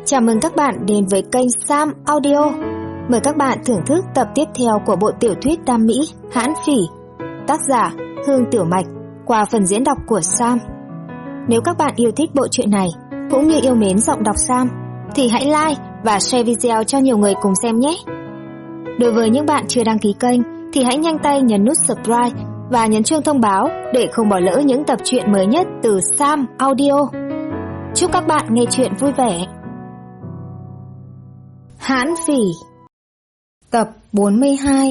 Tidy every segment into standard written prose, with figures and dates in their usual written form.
Chào mừng các bạn đến với kênh Sam Audio. Mời các bạn thưởng thức tập tiếp theo của bộ tiểu thuyết Đam Mỹ Hãn Phỉ, tác giả Hương Tiểu Mạch, qua phần diễn đọc của Sam. Nếu các bạn yêu thích bộ truyện này, cũng như yêu mến giọng đọc Sam, thì hãy like và share video cho nhiều người cùng xem nhé. Đối với những bạn chưa đăng ký kênh, thì hãy nhanh tay nhấn nút subscribe và nhấn chuông thông báo để không bỏ lỡ những tập truyện mới nhất từ Sam Audio. Chúc các bạn nghe truyện vui vẻ. Hãn Phỉ, tập 42.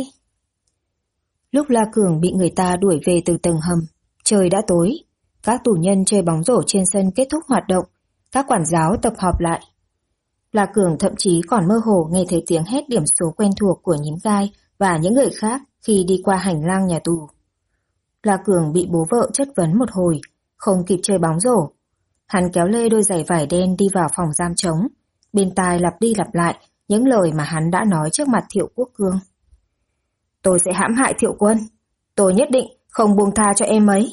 Lúc La Cường bị người ta đuổi về từ tầng hầm, trời đã tối. Các tù nhân chơi bóng rổ trên sân kết thúc hoạt động, các quản giáo tập họp lại. La Cường thậm chí còn mơ hồ nghe thấy tiếng hét điểm số quen thuộc của Nhím Gai và những người khác khi đi qua hành lang nhà tù. La Cường bị bố vợ chất vấn một hồi, không kịp chơi bóng rổ. Hắn kéo lê đôi giày vải đen đi vào phòng giam trống, bên tai lặp đi lặp lại những lời mà hắn đã nói trước mặt Thiệu Quốc Cương. Tôi sẽ hãm hại Thiệu Quân, tôi nhất định không buông tha cho em ấy.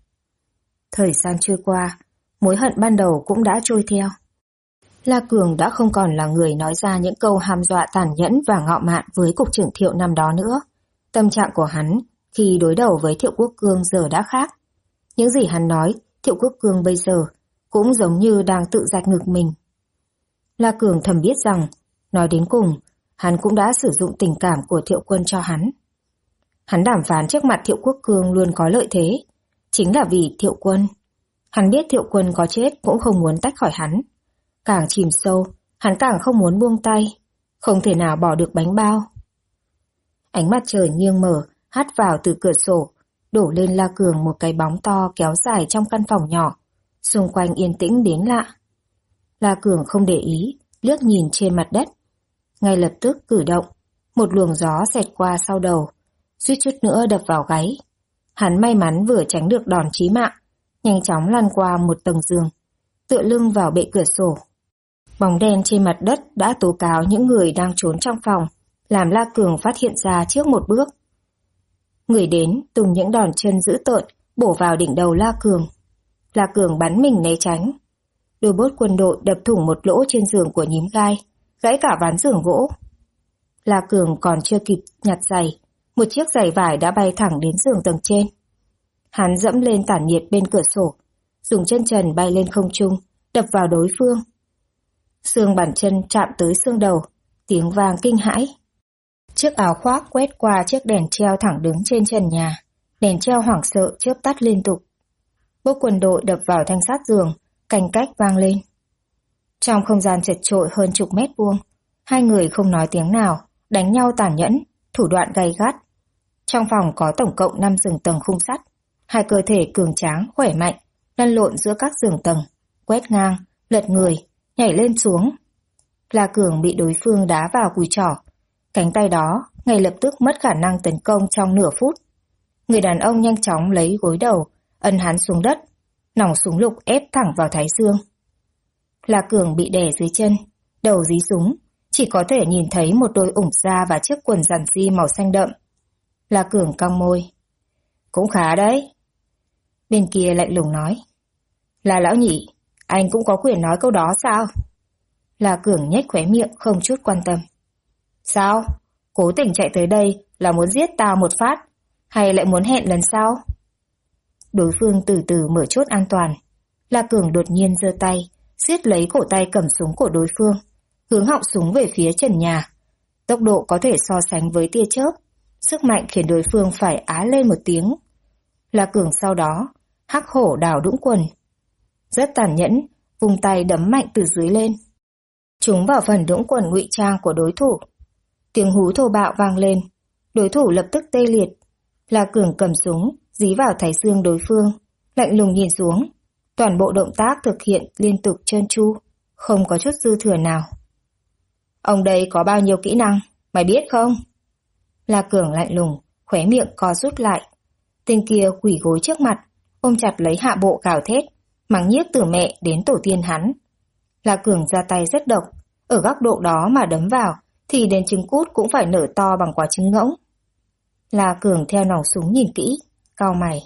Thời gian trôi qua, mối hận ban đầu cũng đã trôi theo. La Cường đã không còn là người nói ra những câu hăm dọa tàn nhẫn và ngạo mạn với cục trưởng Thiệu năm đó nữa. Tâm trạng của hắn khi đối đầu với Thiệu Quốc Cương giờ đã khác. Những gì hắn nói, Thiệu Quốc Cương bây giờ cũng giống như đang tự rạch ngực mình. La Cường thầm biết rằng, nói đến cùng, hắn cũng đã sử dụng tình cảm của Thiệu Quân cho hắn. Hắn đàm phán trước mặt Thiệu Quốc Cương luôn có lợi thế, chính là vì Thiệu Quân. Hắn biết Thiệu Quân có chết cũng không muốn tách khỏi hắn. Càng chìm sâu, hắn càng không muốn buông tay, không thể nào bỏ được bánh bao. Ánh mặt trời nghiêng mở, hắt vào từ cửa sổ, đổ lên La Cường một cái bóng to kéo dài trong căn phòng nhỏ, xung quanh yên tĩnh đến lạ. La Cường không để ý, liếc nhìn trên mặt đất. Ngay lập tức cử động, một luồng gió xẹt qua sau đầu, suýt chút nữa đập vào gáy. Hắn may mắn vừa tránh được đòn chí mạng, nhanh chóng lăn qua một tầng giường, tựa lưng vào bệ cửa sổ. Bóng đen trên mặt đất đã tố cáo những người đang trốn trong phòng, làm La Cường phát hiện ra trước một bước. Người đến tung những đòn chân dữ tợn bổ vào đỉnh đầu La Cường. La Cường bắn mình né tránh. Đôi bốt quân đội đập thủng một lỗ trên giường của Nhím Gai, gãy cả ván giường gỗ. La Cường còn chưa kịp nhặt giày, một chiếc giày vải đã bay thẳng đến giường tầng trên. Hắn dẫm lên tản nhiệt bên cửa sổ, dùng chân trần bay lên không trung, đập vào đối phương. Xương bàn chân chạm tới xương đầu, tiếng vang kinh hãi. Chiếc áo khoác quét qua chiếc đèn treo thẳng đứng trên trần nhà, đèn treo hoảng sợ chớp tắt liên tục. Bốt quân đội đập vào thanh sát giường, cành cách vang lên. Trong không gian chật chội hơn chục mét vuông, hai người không nói tiếng nào, đánh nhau tàn nhẫn, thủ đoạn gay gắt. Trong phòng có tổng cộng 5 giường tầng khung sắt, hai cơ thể cường tráng, khỏe mạnh, lăn lộn giữa các giường tầng, quét ngang, lật người, nhảy lên xuống. La Cường bị đối phương đá vào cùi chỏ, cánh tay đó ngay lập tức mất khả năng tấn công trong nửa phút. Người đàn ông nhanh chóng lấy gối đầu, ấn hắn xuống đất, nòng súng lục ép thẳng vào thái dương. La Cường bị đè dưới chân, đầu dí súng, chỉ có thể nhìn thấy một đôi ủng da và chiếc quần giản di màu xanh đậm. La Cường cong môi. Cũng khá đấy. Bên kia lạnh lùng nói. Là lão nhị, anh cũng có quyền nói câu đó sao? La Cường nhếch khóe miệng không chút quan tâm. Sao? Cố tình chạy tới đây là muốn giết tao một phát, hay lại muốn hẹn lần sau? Đối phương từ từ mở chốt an toàn. La Cường đột nhiên giơ tay, siết lấy cổ tay cầm súng của đối phương, hướng họng súng về phía trần nhà. Tốc độ có thể so sánh với tia chớp, sức mạnh khiến đối phương phải á lên một tiếng. La Cường sau đó hắc hổ đào đũng quần, rất tàn nhẫn, vùng tay đấm mạnh từ dưới lên, trúng vào phần đũng quần ngụy trang của đối thủ. Tiếng hú thô bạo vang lên, đối thủ lập tức tê liệt. La Cường cầm súng dí vào thái dương đối phương, lạnh lùng nhìn xuống. Toàn bộ động tác thực hiện liên tục trơn tru, không có chút dư thừa nào. Ông đây có bao nhiêu kỹ năng, mày biết không? La Cường lạnh lùng, khóe miệng co rút lại. Tên kia quỳ gối trước mặt, ôm chặt lấy hạ bộ gào thét, mắng nhiếc từ mẹ đến tổ tiên hắn. La Cường ra tay rất độc, ở góc độ đó mà đấm vào thì đến trứng cút cũng phải nở to bằng quả trứng ngỗng. La Cường theo nòng súng nhìn kỹ, cau mày.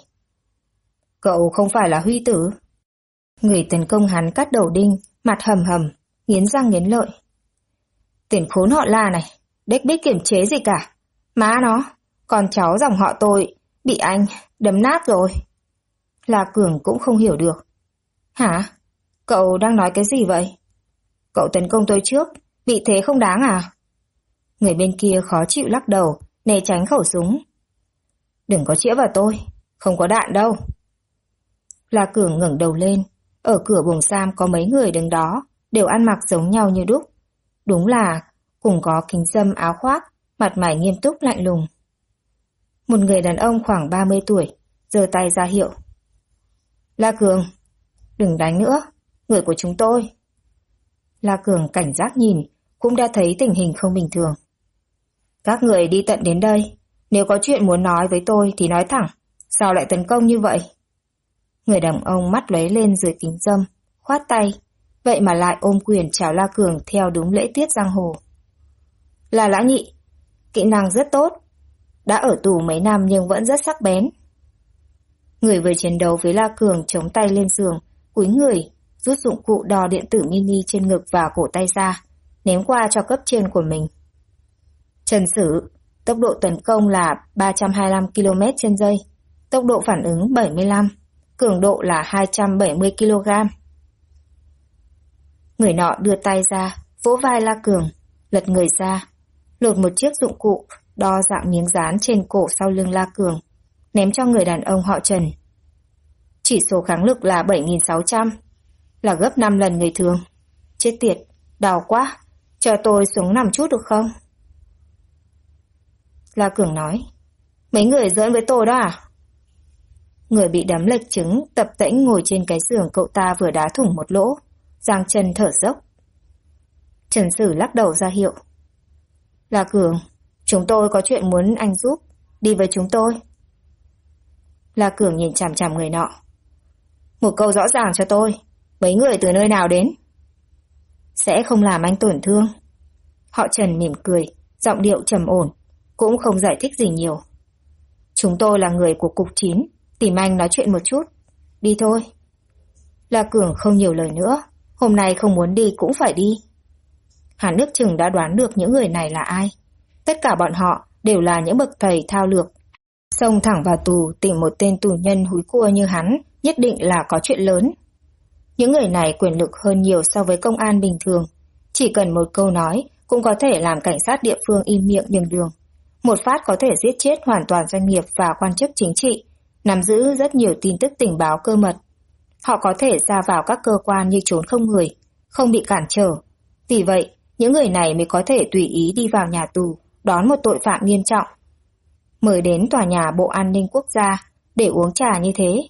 Cậu không phải là Huy Tử? Người tấn công hắn cắt đầu đinh, mặt hầm hầm, nghiến răng nghiến lợi. Tiền khốn họ La này, đếch biết kiềm chế gì cả. Má nó, con cháu dòng họ tôi bị anh đấm nát rồi. La Cường cũng không hiểu được. Hả? Cậu đang nói cái gì vậy? Cậu tấn công tôi trước, bị thế không đáng à? Người bên kia khó chịu lắc đầu, né tránh khẩu súng. Đừng có chĩa vào tôi, không có đạn đâu. La Cường ngẩng đầu lên, ở cửa buồng giam có mấy người đứng đó, đều ăn mặc giống nhau như đúc. Đúng là cùng có kính râm áo khoác, mặt mày nghiêm túc lạnh lùng. Một người đàn ông khoảng 30 tuổi, giơ tay ra hiệu. La Cường, đừng đánh nữa, người của chúng tôi. La Cường cảnh giác nhìn, cũng đã thấy tình hình không bình thường. Các người đi tận đến đây, nếu có chuyện muốn nói với tôi thì nói thẳng, sao lại tấn công như vậy? Người đàn ông mắt lóe lên dưới kính râm, khoát tay, vậy mà lại ôm quyền chào La Cường theo đúng lễ tiết giang hồ. Là Lã Nhị, kỹ năng rất tốt, đã ở tù mấy năm nhưng vẫn rất sắc bén. Người vừa chiến đấu với La Cường chống tay lên giường, cúi người, rút dụng cụ đo điện tử mini trên ngực và cổ tay ra, ném qua cho cấp trên của mình. Trần Sử, tốc độ tấn công là 325 km/giây, tốc độ phản ứng 75, cường độ là 270 kg. Người nọ đưa tay ra, vỗ vai La Cường, lật người ra, lột một chiếc dụng cụ đo dạng miếng dán trên cổ sau lưng La Cường, ném cho người đàn ông họ Trần. Chỉ số kháng lực là 7.600, là gấp 5 lần người thường. Chết tiệt, đau quá, cho tôi xuống nằm chút được không? La Cường nói, mấy người giỡn với tôi đó à? Người bị đấm lệch trứng tập tễnh ngồi trên cái giường cậu ta vừa đá thủng một lỗ, giang chân thở dốc. Trần Sử lắc đầu ra hiệu. La Cường, chúng tôi có chuyện muốn anh giúp, đi với chúng tôi. La Cường nhìn chằm chằm người nọ. Một câu rõ ràng cho tôi, mấy người từ nơi nào đến? Sẽ không làm anh tổn thương. Họ Trần mỉm cười, giọng điệu trầm ổn, cũng không giải thích gì nhiều. Chúng tôi là người của Cục 9, tìm anh nói chuyện một chút. Đi thôi. La Cường không nhiều lời nữa, hôm nay không muốn đi cũng phải đi. Hắn nước chừng đã đoán được những người này là ai. Tất cả bọn họ đều là những bậc thầy thao lược. Xông thẳng vào tù tìm một tên tù nhân húi cua như hắn, nhất định là có chuyện lớn. Những người này quyền lực hơn nhiều so với công an bình thường. Chỉ cần một câu nói cũng có thể làm cảnh sát địa phương im miệng đường đường. Một phát có thể giết chết hoàn toàn doanh nghiệp và quan chức chính trị, nắm giữ rất nhiều tin tức tình báo cơ mật. Họ có thể ra vào các cơ quan như trốn không người, không bị cản trở. Vì vậy, những người này mới có thể tùy ý đi vào nhà tù, đón một tội phạm nghiêm trọng. Mời đến tòa nhà Bộ An ninh Quốc gia để uống trà như thế.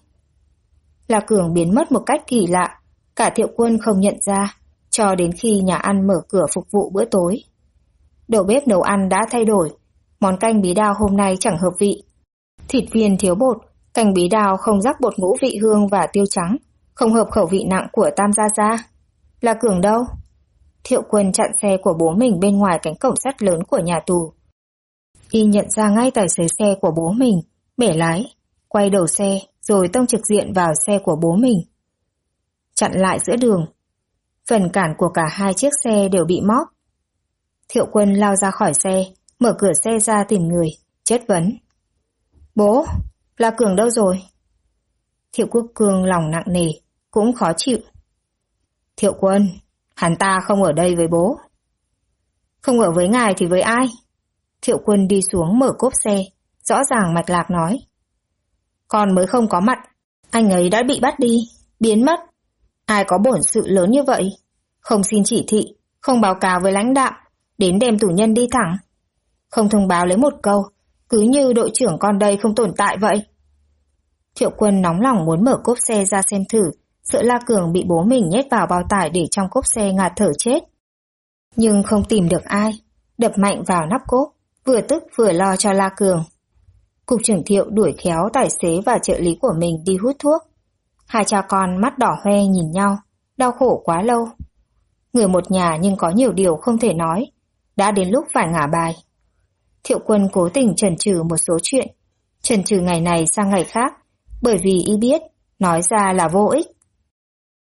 La Cường biến mất một cách kỳ lạ, cả Thiệu Quân không nhận ra, cho đến khi nhà ăn mở cửa phục vụ bữa tối. Đầu bếp nấu ăn đã thay đổi, món canh bí đao hôm nay chẳng hợp vị. Thịt viên thiếu bột, canh bí đao không rắc bột ngũ vị hương và tiêu trắng, không hợp khẩu vị nặng của Tam Gia Gia. La Cường đâu? Thiệu Quân chặn xe của bố mình bên ngoài cánh cổng sắt lớn của nhà tù. Y nhận ra ngay tài xế xe của bố mình, bẻ lái, quay đầu xe rồi tông trực diện vào xe của bố mình. Chặn lại giữa đường. Phần cản của cả hai chiếc xe đều bị móp. Thiệu Quân lao ra khỏi xe, mở cửa xe ra tìm người, chất vấn. Bố, La Cường đâu rồi? Thiệu Quốc Cương lòng nặng nề, cũng khó chịu. Thiệu Quân, hắn ta không ở đây với bố. Không ở với ngài thì với ai? Thiệu Quân đi xuống mở cốp xe, rõ ràng mạch lạc nói. Con mới không có mặt, anh ấy đã bị bắt đi, biến mất. Ai có bổn sự lớn như vậy? Không xin chỉ thị, không báo cáo với lãnh đạo, đến đem tù nhân đi thẳng. Không thông báo lấy một câu, cứ như đội trưởng con đây không tồn tại vậy. Thiệu Quân nóng lòng muốn mở cốp xe ra xem thử, sợ La Cường bị bố mình nhét vào bao tải để trong cốp xe ngạt thở chết. Nhưng không tìm được ai, đập mạnh vào nắp cốp, vừa tức vừa lo cho La Cường. Cục trưởng Thiệu đuổi khéo tài xế và trợ lý của mình đi hút thuốc. Hai cha con mắt đỏ hoe nhìn nhau, đau khổ quá lâu. Người một nhà nhưng có nhiều điều không thể nói, đã đến lúc phải ngả bài. Thiệu Quân cố tình chần chừ một số chuyện, chần chừ ngày này sang ngày khác, bởi vì y biết, nói ra là vô ích.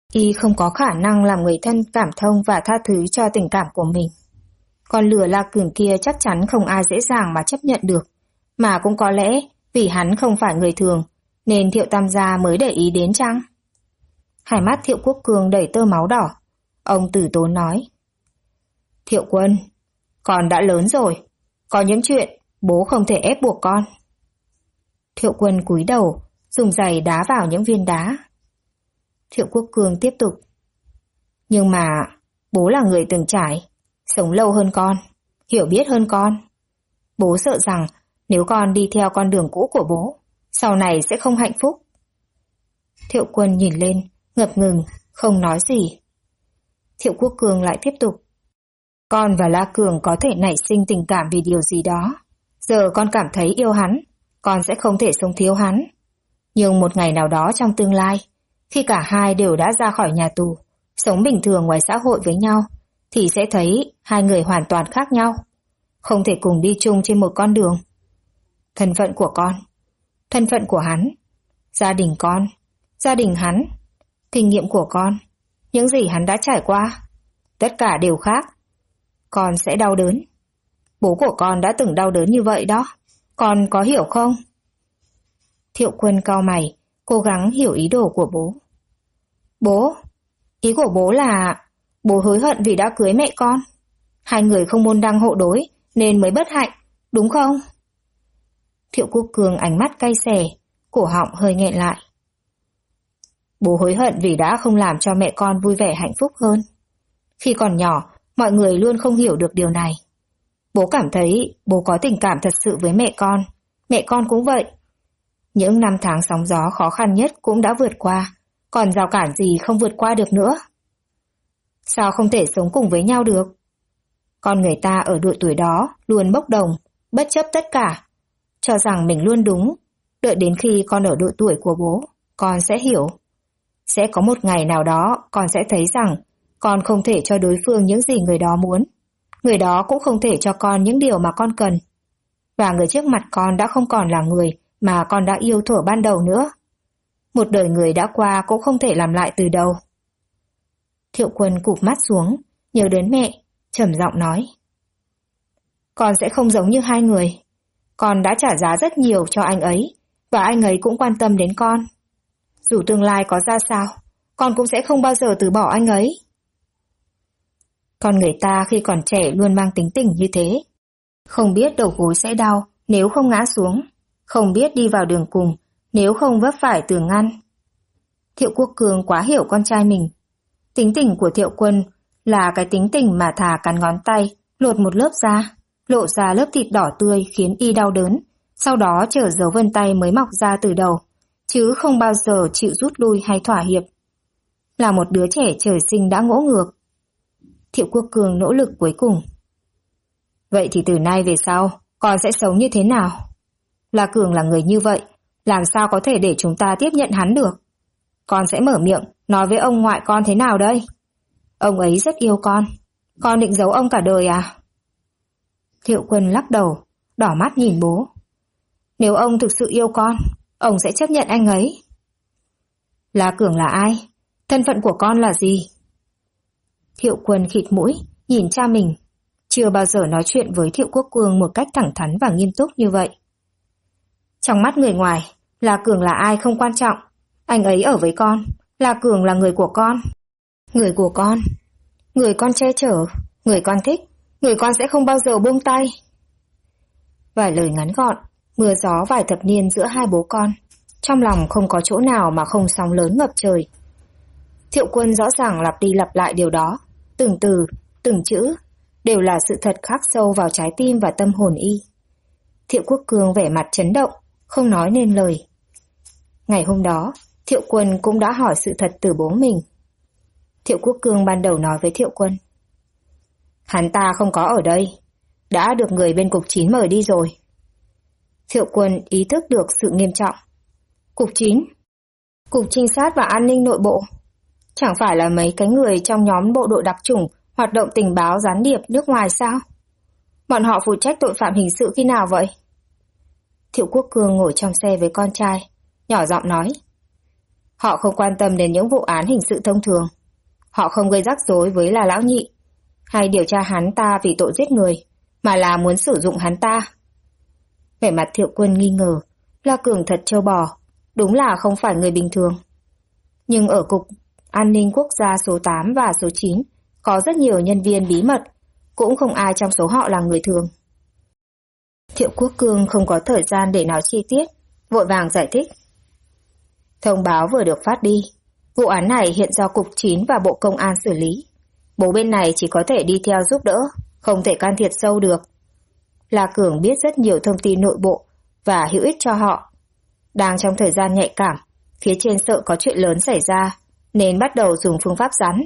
Y không có khả năng làm người thân cảm thông và tha thứ cho tình cảm của mình. Con lừa La Cường kia chắc chắn không ai dễ dàng mà chấp nhận được. Mà cũng có lẽ vì hắn không phải người thường, nên Thiệu Tam gia mới để ý đến chăng? Hai mắt Thiệu Quốc Cường đầy tơ máu đỏ. Ông từ tốn nói. Thiệu Quân, con đã lớn rồi. Có những chuyện bố không thể ép buộc con. Thiệu Quân cúi đầu, dùng giày đá vào những viên đá. Thiệu Quốc Cường tiếp tục. Nhưng mà bố là người từng trải, sống lâu hơn con, hiểu biết hơn con. Bố sợ rằng nếu con đi theo con đường cũ của bố, sau này sẽ không hạnh phúc. Thiệu Quân nhìn lên, ngập ngừng, không nói gì. Thiệu Quốc Cường lại tiếp tục. Con và La Cường có thể nảy sinh tình cảm vì điều gì đó. Giờ con cảm thấy yêu hắn, con sẽ không thể sống thiếu hắn. Nhưng một ngày nào đó trong tương lai, khi cả hai đều đã ra khỏi nhà tù, sống bình thường ngoài xã hội với nhau, thì sẽ thấy hai người hoàn toàn khác nhau, không thể cùng đi chung trên một con đường. Thân phận của con, thân phận của hắn, gia đình con, gia đình hắn, kinh nghiệm của con, những gì hắn đã trải qua, tất cả đều khác. Con sẽ đau đớn. Bố của con đã từng đau đớn như vậy đó, con có hiểu không? Thiệu Quân cau mày, cố gắng hiểu ý đồ của bố. Bố, ý của bố là bố hối hận vì đã cưới mẹ con. Hai người không môn đăng hộ đối nên mới bất hạnh, đúng không? Thiệu Quốc Cường ánh mắt cay xè, cổ họng hơi nghẹn lại. Bố hối hận vì đã không làm cho mẹ con vui vẻ hạnh phúc hơn. Khi còn nhỏ, mọi người luôn không hiểu được điều này. Bố cảm thấy bố có tình cảm thật sự với mẹ con cũng vậy. Những năm tháng sóng gió khó khăn nhất cũng đã vượt qua, còn rào cản gì không vượt qua được nữa. Sao không thể sống cùng với nhau được? Con người ta ở độ tuổi đó luôn bốc đồng, bất chấp tất cả, cho rằng mình luôn đúng. Đợi đến khi con ở độ tuổi của bố, con sẽ hiểu. Sẽ có một ngày nào đó con sẽ thấy rằng con không thể cho đối phương những gì người đó muốn. Người đó cũng không thể cho con những điều mà con cần. Và người trước mặt con đã không còn là người mà con đã yêu thuở ban đầu nữa. Một đời người đã qua cũng không thể làm lại từ đầu. Thiệu Quân cụp mắt xuống, nhớ đến mẹ, trầm giọng nói. Con sẽ không giống như hai người. Con đã trả giá rất nhiều cho anh ấy, và anh ấy cũng quan tâm đến con. Dù tương lai có ra sao, con cũng sẽ không bao giờ từ bỏ anh ấy. Con người ta khi còn trẻ luôn mang tính tình như thế. Không biết đầu gối sẽ đau nếu không ngã xuống, không biết đi vào đường cùng nếu không vấp phải tường ngăn. Thiệu Quốc Cường quá hiểu con trai mình. Tính tình của Thiệu Quân là cái tính tình mà thà cắn ngón tay, lột một lớp da, lộ ra lớp thịt đỏ tươi khiến y đau đớn, sau đó chờ dấu vân tay mới mọc ra từ đầu, chứ không bao giờ chịu rút lui hay thỏa hiệp. Là một đứa trẻ trời sinh đã ngỗ ngược. Thiệu Quốc Cường nỗ lực cuối cùng. Vậy thì từ nay về sau, con sẽ sống như thế nào? La Cường là người như vậy, làm sao có thể để chúng ta tiếp nhận hắn được? Con sẽ mở miệng, nói với ông ngoại con thế nào đây? Ông ấy rất yêu con định giấu ông cả đời à? Thiệu Quân lắc đầu, đỏ mắt nhìn bố. Nếu ông thực sự yêu con, ông sẽ chấp nhận anh ấy. La Cường là ai? Thân phận của con là gì? Thiệu Quân khịt mũi, nhìn cha mình. Chưa bao giờ nói chuyện với Thiệu Quốc Cường một cách thẳng thắn và nghiêm túc như vậy. Trong mắt người ngoài, La Cường là ai không quan trọng. Anh ấy ở với con, La Cường là người của con. Người của con. Người con che chở, người con thích, người con sẽ không bao giờ buông tay. Vài lời ngắn gọn, mưa gió vài thập niên giữa hai bố con. Trong lòng không có chỗ nào mà không sóng lớn ngập trời. Thiệu Quân rõ ràng lặp đi lặp lại điều đó. Từng từ, từng chữ, đều là sự thật khắc sâu vào trái tim và tâm hồn y. Thiệu Quốc Cường vẻ mặt chấn động, không nói nên lời. Ngày hôm đó, Thiệu Quân cũng đã hỏi sự thật từ bố mình. Thiệu Quốc Cường ban đầu nói với Thiệu Quân. Hắn ta không có ở đây, đã được người bên cục 9 mời đi rồi. Thiệu Quân ý thức được sự nghiêm trọng. Cục 9? Cục trinh sát và an ninh nội bộ? Chẳng phải là mấy cái người trong nhóm bộ đội đặc chủng hoạt động tình báo gián điệp nước ngoài sao? Bọn họ phụ trách tội phạm hình sự khi nào vậy? Thiệu Quốc Cường ngồi trong xe với con trai, nhỏ giọng nói. Họ không quan tâm đến những vụ án hình sự thông thường. Họ không gây rắc rối với là lão nhị, hay điều tra hắn ta vì tội giết người, mà là muốn sử dụng hắn ta. Vẻ mặt Thiệu Quân nghi ngờ, La Cường thật trâu bò, đúng là không phải người bình thường. Nhưng ở Cục An ninh Quốc gia số 8 và số 9 có rất nhiều nhân viên bí mật, cũng không ai trong số họ là người thường. Thiệu Quốc Cương không có thời gian để nói chi tiết, vội vàng giải thích. Thông báo vừa được phát đi, vụ án này hiện do Cục 9 và Bộ Công an xử lý. Bố bên này chỉ có thể đi theo giúp đỡ, không thể can thiệp sâu được. La Cường biết rất nhiều thông tin nội bộ và hữu ích cho họ. Đang trong thời gian nhạy cảm, phía trên sợ có chuyện lớn xảy ra, nên bắt đầu dùng phương pháp rắn.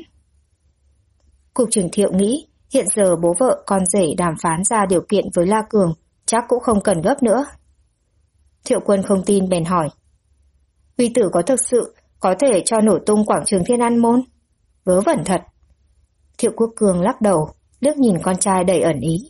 Cục trưởng Thiệu nghĩ hiện giờ bố vợ con rể đàm phán ra điều kiện với La Cường chắc cũng không cần gấp nữa. Thiệu Quân không tin bèn hỏi. Huy tử có thực sự có thể cho nổ tung quảng trường Thiên An Môn? Vớ vẩn thật. Thiệu Quốc Cường lắc đầu, liếc nhìn con trai đầy ẩn ý.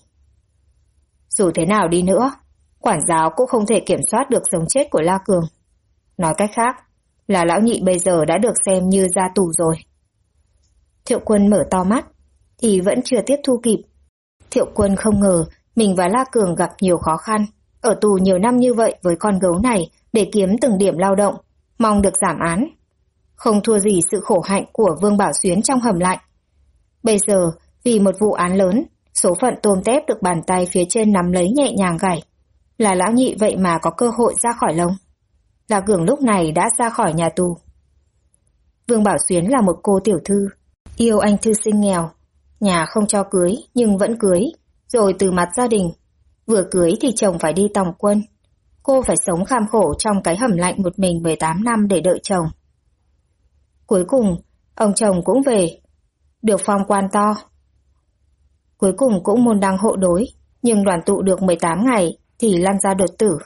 Dù thế nào đi nữa, quản giáo cũng không thể kiểm soát được sống chết của La Cường. Nói cách khác, là lão nhị bây giờ đã được xem như ra tù rồi. Thiệu Quân mở to mắt, thì vẫn chưa tiếp thu kịp. Thiệu Quân không ngờ mình và La Cường gặp nhiều khó khăn, ở tù nhiều năm như vậy với con gấu này để kiếm từng điểm lao động, mong được giảm án. Không thua gì sự khổ hạnh của Vương Bảo Xuyến trong hầm lạnh. Bây giờ, vì một vụ án lớn, số phận tôm tép được bàn tay phía trên nắm lấy nhẹ nhàng gảy. Là lão nhị vậy mà có cơ hội ra khỏi lồng. La Cường lúc này đã ra khỏi nhà tù. Vương Bảo Xuyến là một cô tiểu thư, yêu anh thư sinh nghèo. Nhà không cho cưới nhưng vẫn cưới, rồi từ mặt gia đình. Vừa cưới thì chồng phải đi tòng quân. Cô phải sống kham khổ trong cái hầm lạnh một mình 18 năm để đợi chồng. Cuối cùng, ông chồng cũng về, được phong quan to. Cuối cùng cũng môn đăng hộ đối, nhưng đoàn tụ được 18 ngày thì lăn ra đột tử.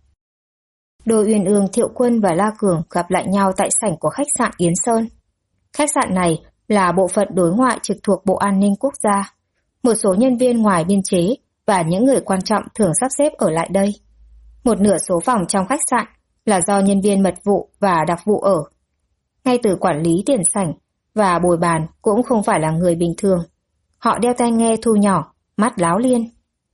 Đôi uyên ương Thiệu Quân và La Cường gặp lại nhau tại sảnh của khách sạn Yến Sơn. Khách sạn này là bộ phận đối ngoại trực thuộc Bộ An ninh Quốc gia. Một số nhân viên ngoài biên chế và những người quan trọng thường sắp xếp ở lại đây. Một nửa số phòng trong khách sạn là do nhân viên mật vụ và đặc vụ ở. Ngay từ quản lý tiền sảnh và bồi bàn cũng không phải là người bình thường. Họ đeo tai nghe thu nhỏ, mắt láo liên.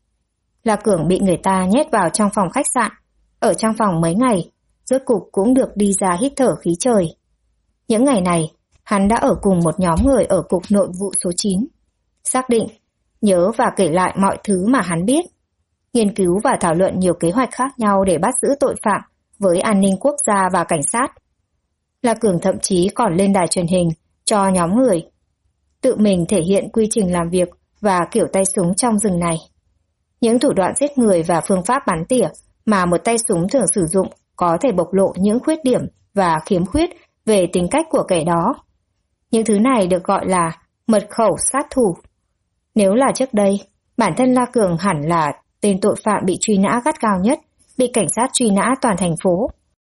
La Cường bị người ta nhét vào trong phòng khách sạn. Ở trong phòng mấy ngày, rốt cục cũng được đi ra hít thở khí trời. Những ngày này, hắn đã ở cùng một nhóm người ở Cục Nội vụ số 9. Xác định, nhớ và kể lại mọi thứ mà hắn biết. Nghiên cứu và thảo luận nhiều kế hoạch khác nhau để bắt giữ tội phạm với an ninh quốc gia và cảnh sát. La Cường thậm chí còn lên đài truyền hình cho nhóm người. Tự mình thể hiện quy trình làm việc và kiểu tay súng trong rừng này. Những thủ đoạn giết người và phương pháp bắn tỉa mà một tay súng thường sử dụng có thể bộc lộ những khuyết điểm và khiếm khuyết về tính cách của kẻ đó. Những thứ này được gọi là mật khẩu sát thủ. Nếu là trước đây, bản thân La Cường hẳn là tên tội phạm bị truy nã gắt gao nhất, bị cảnh sát truy nã toàn thành phố.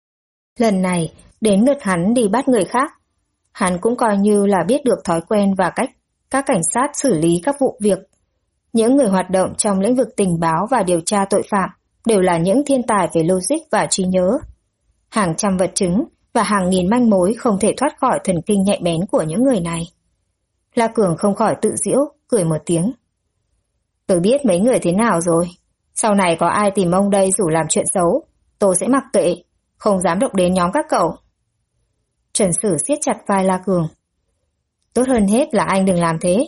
Lần này, đến lượt hắn đi bắt người khác. Hắn cũng coi như là biết được thói quen và cách các cảnh sát xử lý các vụ việc. Những người hoạt động trong lĩnh vực tình báo và điều tra tội phạm đều là những thiên tài về logic và trí nhớ. Hàng trăm vật chứng và hàng nghìn manh mối không thể thoát khỏi thần kinh nhạy bén của những người này. La Cường không khỏi tự giễu, cười một tiếng. Tôi biết mấy người thế nào rồi. Sau này có ai tìm ông đây rủ làm chuyện xấu, tôi sẽ mặc kệ, không dám động đến nhóm các cậu. Trần Sử siết chặt vai La Cường. Tốt hơn hết là anh đừng làm thế.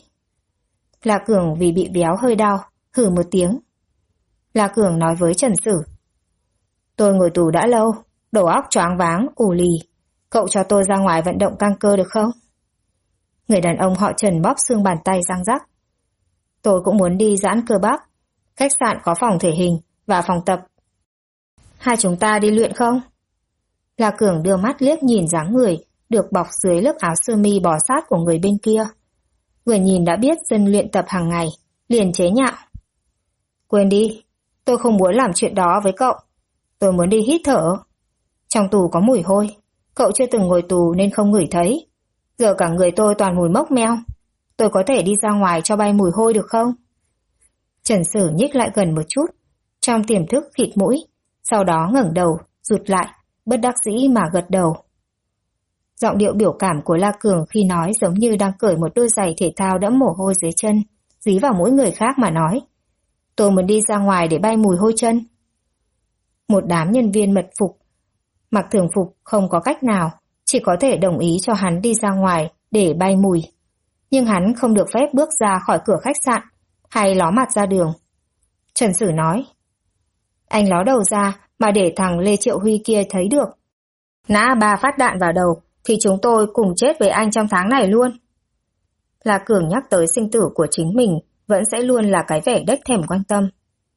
La Cường vì bị véo hơi đau, hừ một tiếng. La Cường nói với Trần Sử. Tôi ngồi tù đã lâu, đầu óc choáng váng, ù lì. Cậu cho tôi ra ngoài vận động căng cơ được không? Người đàn ông họ Trần bóp xương bàn tay răng rắc. Tôi cũng muốn đi giãn cơ bắp. Khách sạn có phòng thể hình và phòng tập. Hai chúng ta đi luyện không? La Cường đưa mắt liếc nhìn dáng người được bọc dưới lớp áo sơ mi bó sát của người bên kia. Vừa nhìn đã biết dân luyện tập hàng ngày, liền chế nhạo. Quên đi, tôi không muốn làm chuyện đó với cậu. Tôi muốn đi hít thở. Trong tù có mùi hôi, cậu chưa từng ngồi tù nên không ngửi thấy. Giờ cả người tôi toàn mùi mốc meo. Tôi có thể đi ra ngoài cho bay mùi hôi được không? Trần Sử nhích lại gần một chút, trong tiềm thức khịt mũi, sau đó ngẩng đầu, rụt lại, bất đắc dĩ mà gật đầu. Giọng điệu biểu cảm của La Cường khi nói giống như đang cởi một đôi giày thể thao đẫm mồ hôi dưới chân, dí vào mỗi người khác mà nói. Tôi muốn đi ra ngoài để bay mùi hôi chân. Một đám nhân viên mật phục, mặc thường phục không có cách nào, chỉ có thể đồng ý cho hắn đi ra ngoài để bay mùi. Nhưng hắn không được phép bước ra khỏi cửa khách sạn hay ló mặt ra đường. Trần Sử nói, anh ló đầu ra mà để thằng Lê Triệu Huy kia thấy được. Nã 3 phát đạn vào đầu thì chúng tôi cùng chết với anh trong tháng này luôn. La Cường nhắc tới sinh tử của chính mình vẫn sẽ luôn là cái vẻ đếch thèm quan tâm.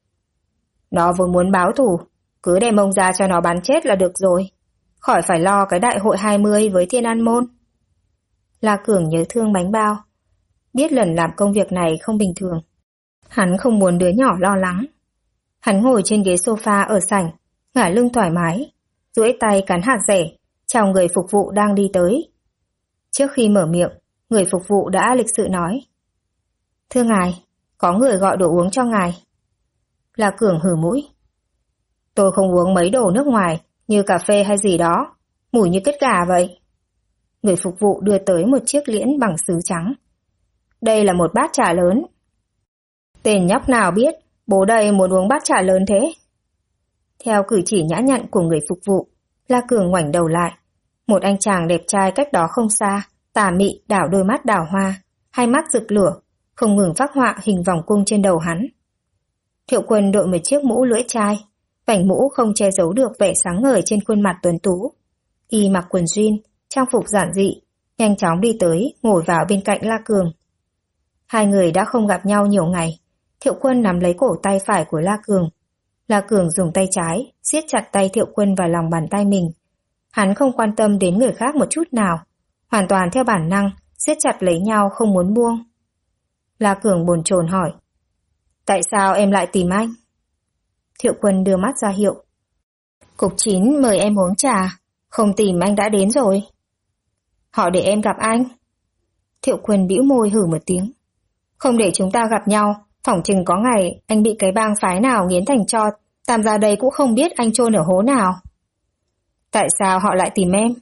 Nó vốn muốn báo thù, cứ đem ông ra cho nó bắn chết là được rồi. Khỏi phải lo cái đại hội 20 với Thiên An Môn. La Cường nhớ thương bánh bao. Biết lần làm công việc này không bình thường. Hắn không muốn đứa nhỏ lo lắng. Hắn ngồi trên ghế sofa ở sảnh, ngả lưng thoải mái, duỗi tay cắn hạt dẻ, chào người phục vụ đang đi tới. Trước khi mở miệng, người phục vụ đã lịch sự nói. Thưa ngài, có người gọi đồ uống cho ngài. La Cường hừ mũi. Tôi không uống mấy đồ nước ngoài, như cà phê hay gì đó, mùi như kết gà vậy. Người phục vụ đưa tới một chiếc liễn bằng sứ trắng. Đây là một bát trà lớn. Tên nhóc nào biết, bố đây muốn uống bát trà lớn thế? Theo cử chỉ nhã nhặn của người phục vụ, La Cường ngoảnh đầu lại. Một anh chàng đẹp trai cách đó không xa, tà mị đảo đôi mắt đào hoa, hai mắt rực lửa, không ngừng phác họa hình vòng cung trên đầu hắn. Thiệu Quân đội một chiếc mũ lưỡi chai, vành mũ không che giấu được vẻ sáng ngời trên khuôn mặt tuấn tú. Y mặc quần jean, trang phục giản dị, nhanh chóng đi tới, ngồi vào bên cạnh La Cường. Hai người đã không gặp nhau nhiều ngày. Thiệu Quân nắm lấy cổ tay phải của La Cường. La Cường dùng tay trái, siết chặt tay Thiệu Quân vào lòng bàn tay mình. Hắn không quan tâm đến người khác một chút nào, hoàn toàn theo bản năng, siết chặt lấy nhau không muốn buông. La Cường bồn chồn hỏi, tại sao em lại tìm anh? Thiệu Quân đưa mắt ra hiệu. Cục 9 mời em uống trà, không tìm anh đã đến rồi. Họ để em gặp anh. Thiệu Quân bĩu môi hử một tiếng. Không để chúng ta gặp nhau, phỏng chừng có ngày anh bị cái bang phái nào nghiến thành tro, Tam ra đây cũng không biết anh chôn ở hố nào. Tại sao họ lại tìm em?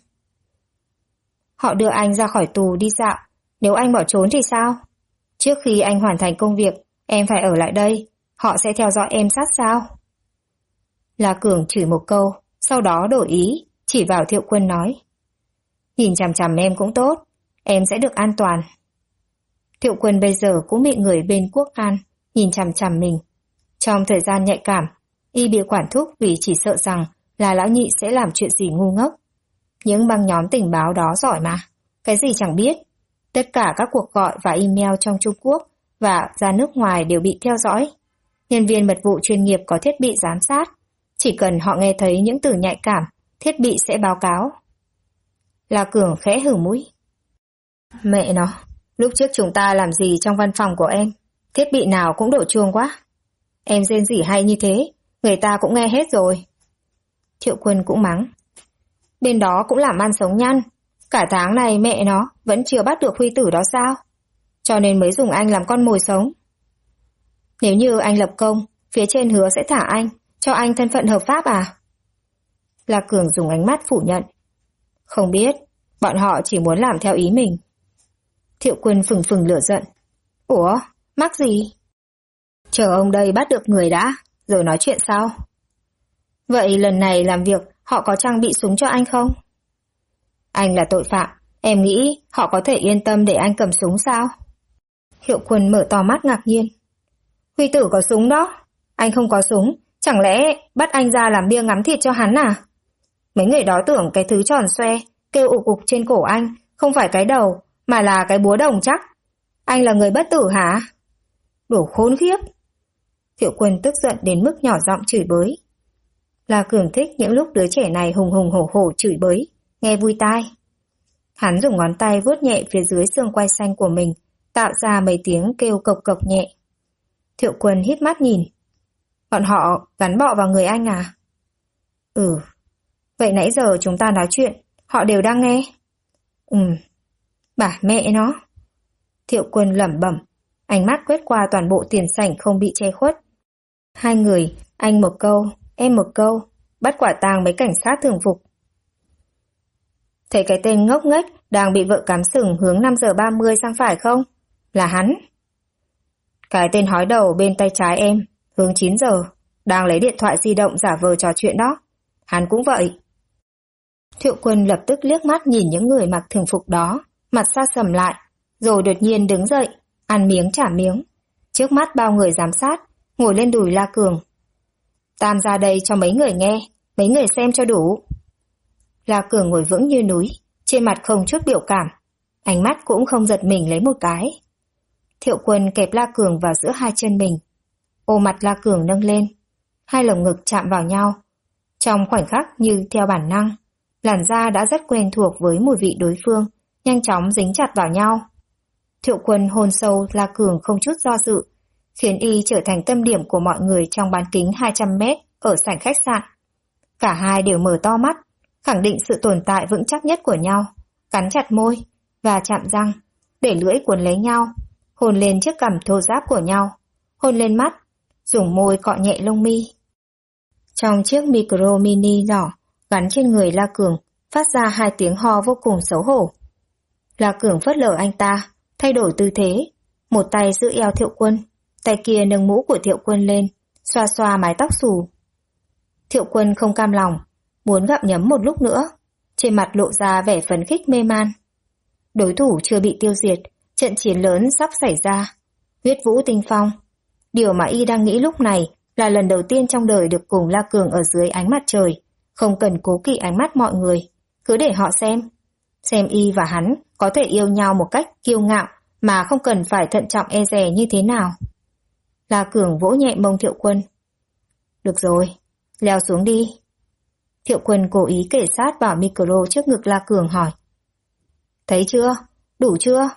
Họ đưa anh ra khỏi tù đi dạo, nếu anh bỏ trốn thì sao? Trước khi anh hoàn thành công việc, em phải ở lại đây, họ sẽ theo dõi em sát sao? La Cường chửi một câu, sau đó đổi ý, chỉ vào Thiệu Quân nói. Nhìn chằm chằm em cũng tốt, em sẽ được an toàn. Thiệu Quân bây giờ cũng bị người bên Quốc An nhìn chằm chằm mình. Trong thời gian nhạy cảm, y bị quản thúc vì chỉ sợ rằng là lão nhị sẽ làm chuyện gì ngu ngốc. Những băng nhóm tình báo đó giỏi mà, cái gì chẳng biết. Tất cả các cuộc gọi và email trong Trung Quốc và ra nước ngoài đều bị theo dõi. Nhân viên mật vụ chuyên nghiệp có thiết bị giám sát. Chỉ cần họ nghe thấy những từ nhạy cảm, thiết bị sẽ báo cáo. La Cường khẽ hử mũi. Mẹ nó, lúc trước chúng ta làm gì trong văn phòng của em? Thiết bị nào cũng đổ chuông quá. Em rên rỉ hay như thế, người ta cũng nghe hết rồi. Thiệu Quân cũng mắng. Bên đó cũng làm ăn sống nhăn. Cả tháng này mẹ nó vẫn chưa bắt được Huy tử đó sao? Cho nên mới dùng anh làm con mồi sống. Nếu như anh lập công, phía trên hứa sẽ thả anh, cho anh thân phận hợp pháp à? La Cường dùng ánh mắt phủ nhận. Không biết, bọn họ chỉ muốn làm theo ý mình. Thiệu Quân phừng phừng lửa giận. Ủa, mắc gì? Chờ ông đây bắt được người đã, rồi nói chuyện sau. Vậy lần này làm việc họ có trang bị súng cho anh không? Anh là tội phạm, em nghĩ họ có thể yên tâm để anh cầm súng sao? Thiệu Quân mở to mắt ngạc nhiên. Huy tử có súng đó, anh không có súng, chẳng lẽ bắt anh ra làm bia ngắm thịt cho hắn à? Mấy người đó tưởng cái thứ tròn xoe, kêu ục ục trên cổ anh, không phải cái đầu, mà là cái búa đồng chắc. Anh là người bất tử hả? Đồ khốn khiếp. Thiệu Quân tức giận đến mức nhỏ giọng chửi bới. La Cường thích những lúc đứa trẻ này hùng hùng hổ hổ chửi bới, nghe vui tai. Hắn dùng ngón tay vuốt nhẹ phía dưới xương quai xanh của mình, tạo ra mấy tiếng kêu cộc cộc nhẹ. Thiệu Quân híp mắt nhìn. Bọn họ gắn bọ vào người anh à? Ừ. Vậy nãy giờ chúng ta nói chuyện, họ đều đang nghe. Bà mẹ nó. Thiệu Quân lẩm bẩm, ánh mắt quét qua toàn bộ tiền sảnh không bị che khuất. Hai người, anh một câu, em một câu, bắt quả tang mấy cảnh sát thường phục. Thấy cái tên ngốc nghếch đang bị vợ cắm sừng hướng 5:30 sang phải không? Là hắn. Cái tên hói đầu bên tay trái em, hướng 9 giờ, đang lấy điện thoại di động giả vờ trò chuyện đó. Hắn cũng vậy. Thiệu Quân lập tức liếc mắt nhìn những người mặc thường phục đó, mặt xa sầm lại, rồi đột nhiên đứng dậy, ăn miếng trả miếng. Trước mắt bao người giám sát, ngồi lên đùi La Cường. Tam ra đây cho mấy người nghe, mấy người xem cho đủ. La Cường ngồi vững như núi, trên mặt không chút biểu cảm, ánh mắt cũng không giật mình lấy một cái. Thiệu Quân kẹp La Cường vào giữa hai chân mình, ôm mặt La Cường nâng lên, hai lồng ngực chạm vào nhau. Trong khoảnh khắc như theo bản năng, làn da đã rất quen thuộc với mùi vị đối phương, nhanh chóng dính chặt vào nhau. Thiệu Quân hôn sâu La Cường không chút do dự, khiến y trở thành tâm điểm của mọi người trong bán kính 200 mét ở sảnh khách sạn. Cả hai đều mở to mắt, khẳng định sự tồn tại vững chắc nhất của nhau, cắn chặt môi và chạm răng, để lưỡi cuốn lấy nhau, hôn lên chiếc cằm thô ráp của nhau, hôn lên mắt, dùng môi cọ nhẹ lông mi. Trong chiếc micro mini nhỏ gắn trên người La Cường phát ra hai tiếng ho vô cùng xấu hổ. La Cường phớt lờ anh ta, thay đổi tư thế, một tay giữ eo Thiệu Quân, tay kia nâng mũ của Thiệu Quân lên, xoa xoa mái tóc xù. Thiệu Quân không cam lòng, muốn gặm nhấm một lúc nữa, trên mặt lộ ra vẻ phấn khích mê man. Đối thủ chưa bị tiêu diệt, trận chiến lớn sắp xảy ra. Huyết vũ tinh phong. Điều mà y đang nghĩ lúc này là lần đầu tiên trong đời được cùng La Cường ở dưới ánh mặt trời, không cần cố kỵ ánh mắt mọi người, cứ để họ xem y và hắn có thể yêu nhau một cách kiêu ngạo mà không cần phải thận trọng e dè như thế nào. La Cường vỗ nhẹ mông Thiệu Quân. Được rồi, leo xuống đi. Thiệu Quân cố ý kể sát vào micro trước ngực La Cường hỏi. Thấy chưa? Đủ chưa?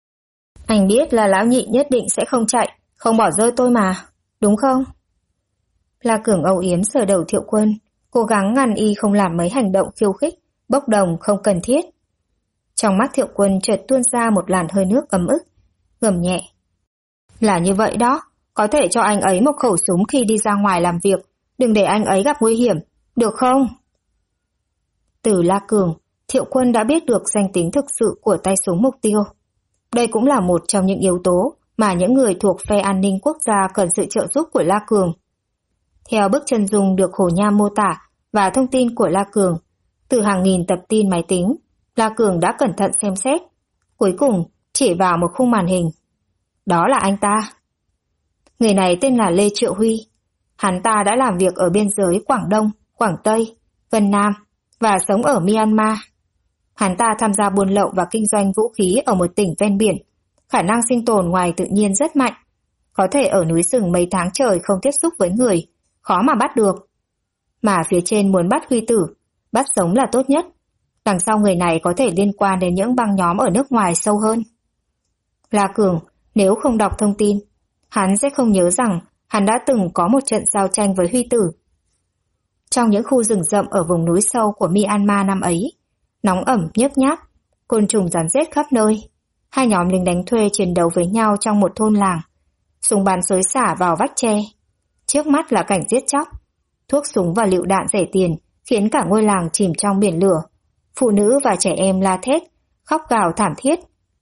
Anh biết là lão nhị nhất định sẽ không chạy, không bỏ rơi tôi mà, đúng không? La Cường âu yếm sờ đầu Thiệu Quân, cố gắng ngăn y không làm mấy hành động khiêu khích, bốc đồng không cần thiết. Trong mắt Thiệu Quân chợt tuôn ra một làn hơi nước ấm ức, gầm nhẹ. Là như vậy đó, có thể cho anh ấy một khẩu súng khi đi ra ngoài làm việc, đừng để anh ấy gặp nguy hiểm, được không? Từ La Cường, Thiệu Quân đã biết được danh tính thực sự của tay súng mục tiêu. Đây cũng là một trong những yếu tố mà những người thuộc phe an ninh quốc gia cần sự trợ giúp của La Cường. Theo bức chân dung được Hồ Nham mô tả và thông tin của La Cường, từ hàng nghìn tập tin máy tính, La Cường đã cẩn thận xem xét, cuối cùng chỉ vào một khung màn hình. Đó là anh ta. Người này tên là Lê Triệu Huy. Hắn ta đã làm việc ở biên giới Quảng Đông, Quảng Tây, Vân Nam và sống ở Myanmar. Hắn ta tham gia buôn lậu và kinh doanh vũ khí ở một tỉnh ven biển. Khả năng sinh tồn ngoài tự nhiên rất mạnh. Có thể ở núi rừng mấy tháng trời không tiếp xúc với người, khó mà bắt được. Mà phía trên muốn bắt Huy Tử, bắt sống là tốt nhất. Đằng sau người này có thể liên quan đến những băng nhóm ở nước ngoài sâu hơn. La Cường, nếu không đọc thông tin, hắn sẽ không nhớ rằng hắn đã từng có một trận giao tranh với Huy Tử. Trong những khu rừng rậm ở vùng núi sâu của Myanmar năm ấy, nóng ẩm nhớp nháp, côn trùng rắn rết khắp nơi. Hai nhóm lính đánh thuê chiến đấu với nhau trong một thôn làng, súng bắn xối xả vào vách tre. Trước mắt là cảnh giết chóc, thuốc súng và lựu đạn rẻ tiền khiến cả ngôi làng chìm trong biển lửa. Phụ nữ và trẻ em la thét, khóc gào thảm thiết.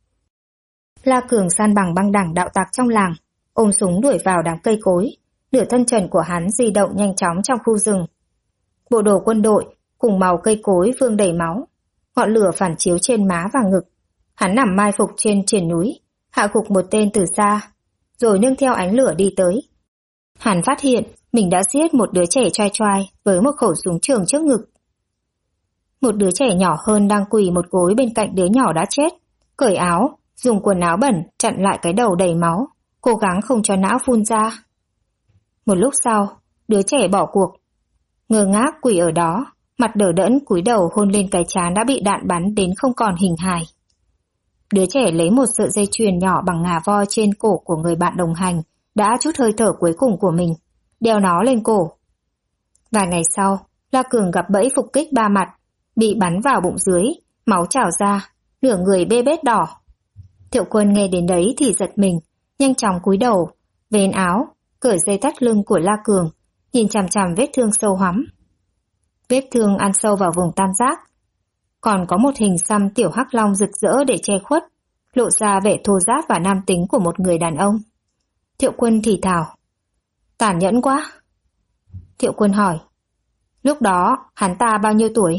La Cường san bằng băng đảng đạo tặc trong làng, ôm súng đuổi vào đám cây cối. Nửa thân trần của hắn di động nhanh chóng trong khu rừng. Bộ đồ quân đội cùng màu cây cối vương đầy máu, ngọn lửa phản chiếu trên má và ngực. Hắn nằm mai phục trên triền núi, hạ gục một tên từ xa, rồi nương theo ánh lửa đi tới. Hắn phát hiện mình đã giết một đứa trẻ choai choai với một khẩu súng trường trước ngực. Một đứa trẻ nhỏ hơn đang quỳ một gối bên cạnh đứa nhỏ đã chết, cởi áo, dùng quần áo bẩn chặn lại cái đầu đầy máu, cố gắng không cho não phun ra. Một lúc sau, đứa trẻ bỏ cuộc, ngơ ngác quỳ ở đó, mặt đờ đẫn cúi đầu hôn lên cái trán đã bị đạn bắn đến không còn hình hài. Đứa trẻ lấy một sợi dây chuyền nhỏ bằng ngà voi trên cổ của người bạn đồng hành, đã trút hơi thở cuối cùng của mình, đeo nó lên cổ. Vài ngày sau, La Cường gặp bẫy phục kích ba mặt, bị bắn vào bụng dưới, máu trào ra, nửa người bê bết đỏ. Thiệu Quân nghe đến đấy thì giật mình, nhanh chóng cúi đầu, vén áo, cởi dây thắt lưng của La Cường, nhìn chằm chằm vết thương sâu hoắm. Vết thương ăn sâu vào vùng tam giác. còn có một hình xăm tiểu hắc long rực rỡ để che khuất, lộ ra vẻ thô ráp và nam tính của một người đàn ông. Thiệu Quân thì thào. Tàn nhẫn quá. Thiệu Quân hỏi. Lúc đó, hắn ta bao nhiêu tuổi?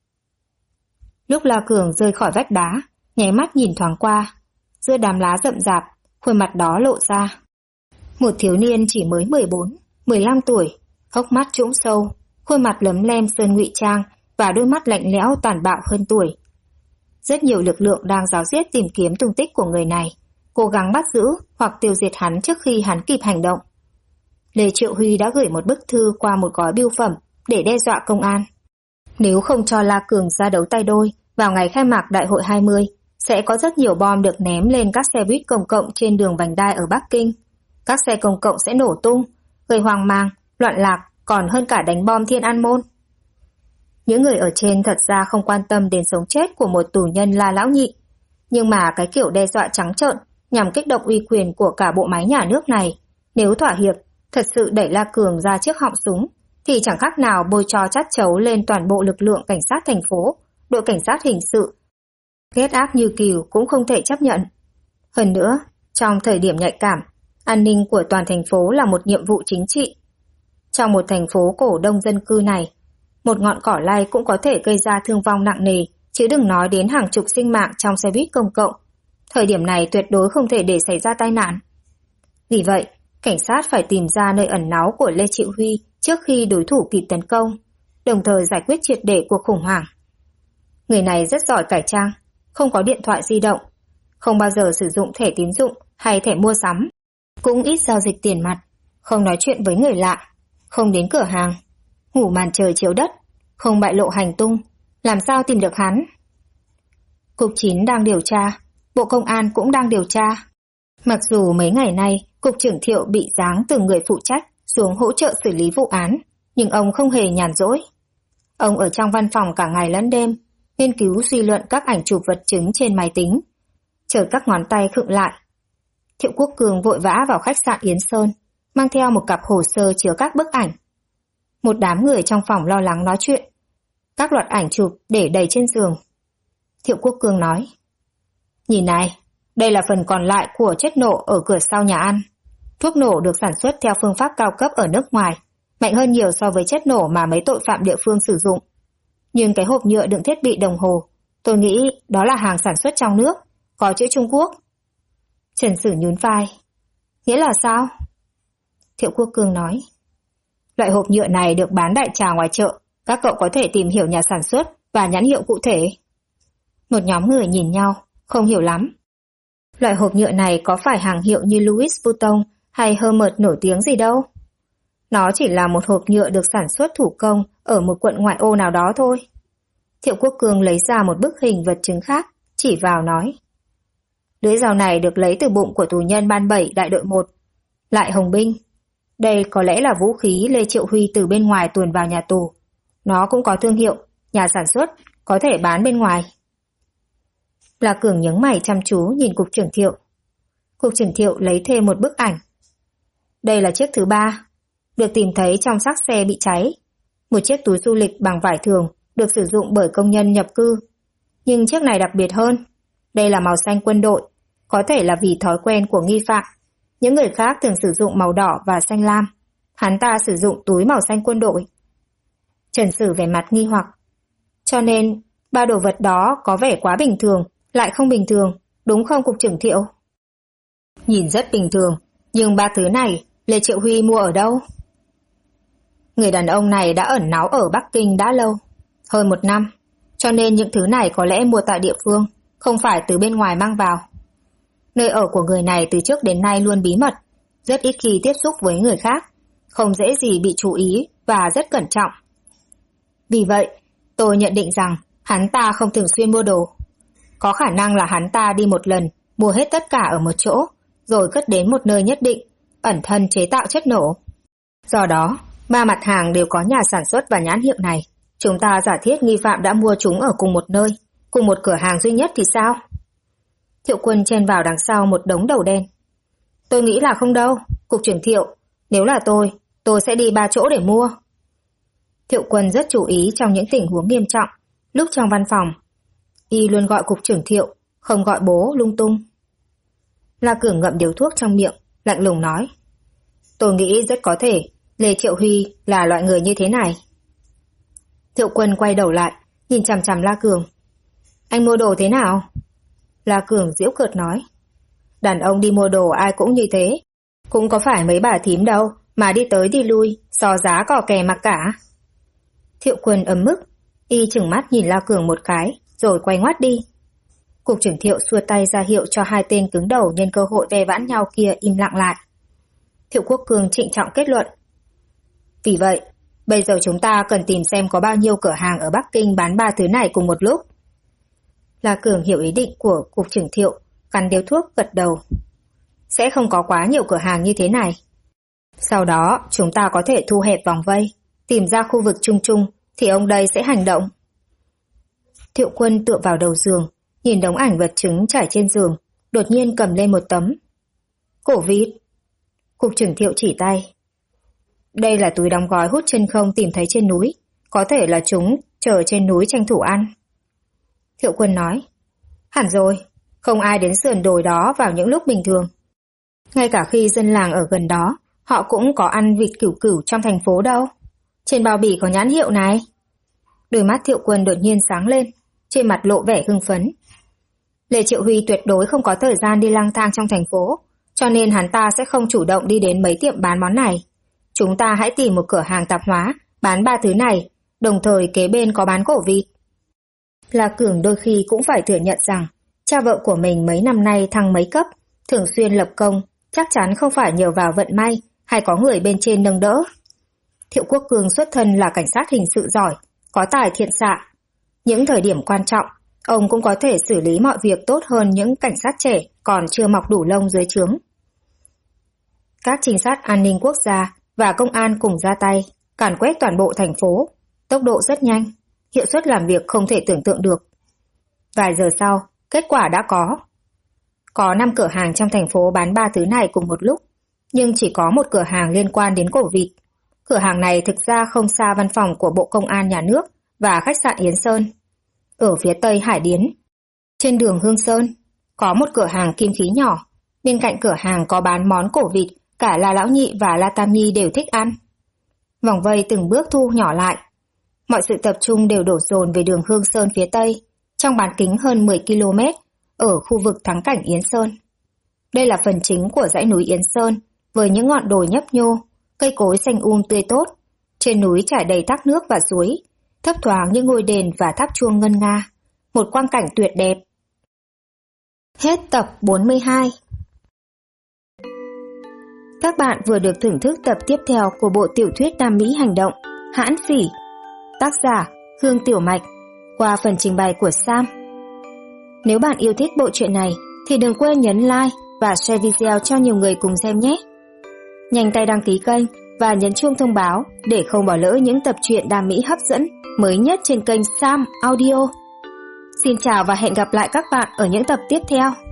Lúc La Cường rơi khỏi vách đá, nháy mắt nhìn thoáng qua, giữa đám lá rậm rạp, khuôn mặt đó lộ ra. Một thiếu niên chỉ mới 14, 15 tuổi, hốc mắt trũng sâu, khuôn mặt lấm lem sơn ngụy trang và đôi mắt lạnh lẽo tàn bạo hơn tuổi. Rất nhiều lực lượng đang ráo riết tìm kiếm tung tích của người này, cố gắng bắt giữ hoặc tiêu diệt hắn trước khi hắn kịp hành động. Lê Triệu Huy đã gửi một bức thư qua một gói bưu phẩm để đe dọa công an. Nếu không cho La Cường ra đấu tay đôi vào ngày khai mạc Đại hội 20, sẽ có rất nhiều bom được ném lên các xe buýt công cộng trên đường vành đai ở Bắc Kinh. Các xe công cộng sẽ nổ tung, gây hoang mang, loạn lạc còn hơn cả đánh bom Thiên An Môn. Những người ở trên thật ra không quan tâm đến sống chết của một tù nhân La Lão Nhị, nhưng mà cái kiểu đe dọa trắng trợn nhằm kích động uy quyền của cả bộ máy nhà nước này, nếu thỏa hiệp, thật sự đẩy La Cường ra trước họng súng, thì chẳng khác nào bôi tro chát chấu lên toàn bộ lực lượng cảnh sát thành phố, đội cảnh sát hình sự. Ghét ác như cừu cũng không thể chấp nhận. Hơn nữa, trong thời điểm nhạy cảm, an ninh của toàn thành phố là một nhiệm vụ chính trị. Trong một thành phố cổ đông dân cư này, một ngọn cỏ lay cũng có thể gây ra thương vong nặng nề, chứ đừng nói đến hàng chục sinh mạng trong xe buýt công cộng. Thời điểm này tuyệt đối không thể để xảy ra tai nạn. Vì vậy, cảnh sát phải tìm ra nơi ẩn náu của Lê Triệu Huy trước khi đối thủ kịp tấn công, đồng thời giải quyết triệt để cuộc khủng hoảng. Người này rất giỏi cải trang, không có điện thoại di động, không bao giờ sử dụng thẻ tín dụng hay thẻ mua sắm, cũng ít giao dịch tiền mặt, không nói chuyện với người lạ, không đến cửa hàng, ngủ màn trời chiếu đất, không bại lộ hành tung, làm sao tìm được hắn? Cục 9 đang điều tra, Bộ Công an cũng đang điều tra. Mặc dù mấy ngày nay, Cục trưởng Thiệu bị giáng từ người phụ trách xuống hỗ trợ xử lý vụ án, nhưng ông không hề nhàn rỗi. Ông ở trong văn phòng cả ngày lẫn đêm, nghiên cứu suy luận các ảnh chụp vật chứng trên máy tính. Chợt các ngón tay khựng lại. Thiệu Quốc Cường vội vã vào khách sạn Yến Sơn, mang theo một cặp hồ sơ chứa các bức ảnh. Một đám người trong phòng lo lắng nói chuyện. Các loạt ảnh chụp để đầy trên giường. Thiệu Quốc Cường nói. Nhìn này, đây là phần còn lại của chất nổ ở cửa sau nhà ăn. Thuốc nổ được sản xuất theo phương pháp cao cấp ở nước ngoài, mạnh hơn nhiều so với chất nổ mà mấy tội phạm địa phương sử dụng. Nhưng cái hộp nhựa đựng thiết bị đồng hồ, tôi nghĩ đó là hàng sản xuất trong nước, có chữ Trung Quốc. Trần Sử nhún vai. Nghĩa là sao? Thiệu Quốc Cường nói. Loại hộp nhựa này được bán đại trà ngoài chợ, các cậu có thể tìm hiểu nhà sản xuất và nhãn hiệu cụ thể. Một nhóm người nhìn nhau, không hiểu lắm. Loại hộp nhựa này có phải hàng hiệu như Louis Vuitton hay Hermès nổi tiếng gì đâu. Nó chỉ là một hộp nhựa được sản xuất thủ công ở một quận ngoại ô nào đó thôi. Thiệu Quốc Cường lấy ra một bức hình vật chứng khác, chỉ vào nói. Lưỡi dao này được lấy từ bụng của tù nhân ban 7 đại đội 1, Lại Hồng Binh. Đây có lẽ là vũ khí Lê Triệu Huy từ bên ngoài tuồn vào nhà tù. Nó cũng có thương hiệu, nhà sản xuất, có thể bán bên ngoài. La Cường nhướng mày chăm chú nhìn Cục trưởng Thiệu. Cục trưởng Thiệu lấy thêm một bức ảnh. Đây là chiếc thứ 3, được tìm thấy trong xác xe bị cháy. Một chiếc túi du lịch bằng vải thường được sử dụng bởi công nhân nhập cư. Nhưng chiếc này đặc biệt hơn. Đây là màu xanh quân đội, có thể là vì thói quen của nghi phạm. Những người khác thường sử dụng màu đỏ và xanh lam. Hắn ta sử dụng túi màu xanh quân đội. Trần Sử vẻ mặt nghi hoặc. Cho nên, ba đồ vật đó có vẻ quá bình thường, lại không bình thường, đúng không Cục trưởng Thiệu? Nhìn rất bình thường, nhưng ba thứ này Lê Triệu Huy mua ở đâu? Người đàn ông này đã ẩn náu ở Bắc Kinh đã lâu, hơn 1 năm, cho nên những thứ này có lẽ mua tại địa phương, không phải từ bên ngoài mang vào. Nơi ở của người này từ trước đến nay luôn bí mật, rất ít khi tiếp xúc với người khác, không dễ gì bị chú ý và rất cẩn trọng. Vì vậy, tôi nhận định rằng hắn ta không thường xuyên mua đồ. Có khả năng là hắn ta đi một lần, mua hết tất cả ở một chỗ, rồi cất đến một nơi nhất định, ẩn thân chế tạo chất nổ. Do đó, 3 mặt hàng đều có nhà sản xuất và nhãn hiệu này. Chúng ta giả thiết nghi phạm đã mua chúng ở cùng một nơi, cùng một cửa hàng duy nhất thì sao? Thiệu Quân chen vào đằng sau một đống đầu đen. Tôi nghĩ là không đâu, Cục trưởng Thiệu. Nếu là tôi sẽ đi 3 chỗ để mua. Thiệu Quân rất chú ý trong những tình huống nghiêm trọng. Lúc trong văn phòng, y luôn gọi cục trưởng Thiệu, không gọi bố lung tung. La Cường ngậm điếu thuốc trong miệng, lạnh lùng nói. Tôi nghĩ rất có thể Lê Triệu Huy là loại người như thế này. Thiệu Quân quay đầu lại, nhìn chằm chằm La Cường. Anh mua đồ thế nào? La Cường giễu cợt nói. Đàn ông đi mua đồ ai cũng như thế. Cũng có phải mấy bà thím đâu mà đi tới đi lui, so giá cò kè mặc cả. Thiệu Quân ấm mức, y chừng mắt nhìn La Cường một cái, rồi quay ngoắt đi. Cục trưởng Thiệu xua tay ra hiệu cho hai tên cứng đầu nhân cơ hội ve vãn nhau kia im lặng lại. Thiệu Quốc Cường trịnh trọng kết luận. Vì vậy, bây giờ chúng ta cần tìm xem có bao nhiêu cửa hàng ở Bắc Kinh bán ba thứ này cùng một lúc. La Cường hiểu ý định của Cục trưởng Thiệu, cắn điếu thuốc gật đầu. Sẽ không có quá nhiều cửa hàng như thế này. Sau đó, chúng ta có thể thu hẹp vòng vây, tìm ra khu vực chung chung, thì ông đây sẽ hành động. Thiệu Quân tựa vào đầu giường, nhìn đống ảnh vật chứng trải trên giường, đột nhiên cầm lên một tấm. Cổ vịt. Cục trưởng Thiệu chỉ tay. Đây là túi đóng gói hút chân không tìm thấy trên núi, có thể là chúng chờ trên núi tranh thủ ăn. Thiệu Quân nói. Hẳn rồi, không ai đến sườn đồi đó vào những lúc bình thường. Ngay cả khi dân làng ở gần đó, họ cũng có ăn vịt cửu cửu trong thành phố đâu. Trên bao bì có nhãn hiệu này. Đôi mắt Thiệu Quân đột nhiên sáng lên, trên mặt lộ vẻ hưng phấn. Lê Triệu Huy tuyệt đối không có thời gian đi lang thang trong thành phố, cho nên hắn ta sẽ không chủ động đi đến mấy tiệm bán món này. Chúng ta hãy tìm một cửa hàng tạp hóa, bán ba thứ này, đồng thời kế bên có bán cổ vịt. La Cường đôi khi cũng phải thừa nhận rằng, cha vợ của mình mấy năm nay thăng mấy cấp, thường xuyên lập công, chắc chắn không phải nhờ vào vận may hay có người bên trên nâng đỡ. Thiệu Quốc Cường xuất thân là cảnh sát hình sự giỏi, có tài thiện xạ. Những thời điểm quan trọng, ông cũng có thể xử lý mọi việc tốt hơn những cảnh sát trẻ còn chưa mọc đủ lông dưới trướng. Các trinh sát an ninh quốc gia và công an cùng ra tay, càn quét toàn bộ thành phố. Tốc độ rất nhanh, hiệu suất làm việc không thể tưởng tượng được. Vài giờ sau, kết quả đã có. Có 5 cửa hàng trong thành phố bán ba thứ này cùng một lúc, nhưng chỉ có một cửa hàng liên quan đến cổ vịt. Cửa hàng này thực ra không xa văn phòng của Bộ Công an Nhà nước và khách sạn Yến Sơn. Ở phía tây Hải Điến, trên đường Hương Sơn, có một cửa hàng kim khí nhỏ. Bên cạnh cửa hàng có bán món cổ vịt, cả La Lão Nhị và La Tam Nhi đều thích ăn. Vòng vây từng bước thu nhỏ lại. Mọi sự tập trung đều đổ dồn về đường Hương Sơn phía tây, trong bán kính hơn 10 km, ở khu vực thắng cảnh Yến Sơn. Đây là phần chính của dãy núi Yến Sơn, với những ngọn đồi nhấp nhô, cây cối xanh tươi tốt. Trên núi trải đầy thác nước và suối, thấp thoáng những ngôi đền và tháp chuông ngân nga. Một quang cảnh tuyệt đẹp. Hết tập 42. Các bạn vừa được thưởng thức tập tiếp theo của bộ tiểu thuyết Nam Mỹ hành động Hãn Phỉ, tác giả Hương Tiểu Mạch, qua phần trình bày của Sam. Nếu bạn yêu thích bộ truyện này thì đừng quên nhấn like và share video cho nhiều người cùng xem nhé. Nhanh tay đăng ký kênh và nhấn chuông thông báo để không bỏ lỡ những tập truyện Nam Mỹ hấp dẫn mới nhất trên kênh Sam Audio. Xin chào và hẹn gặp lại các bạn ở những tập tiếp theo.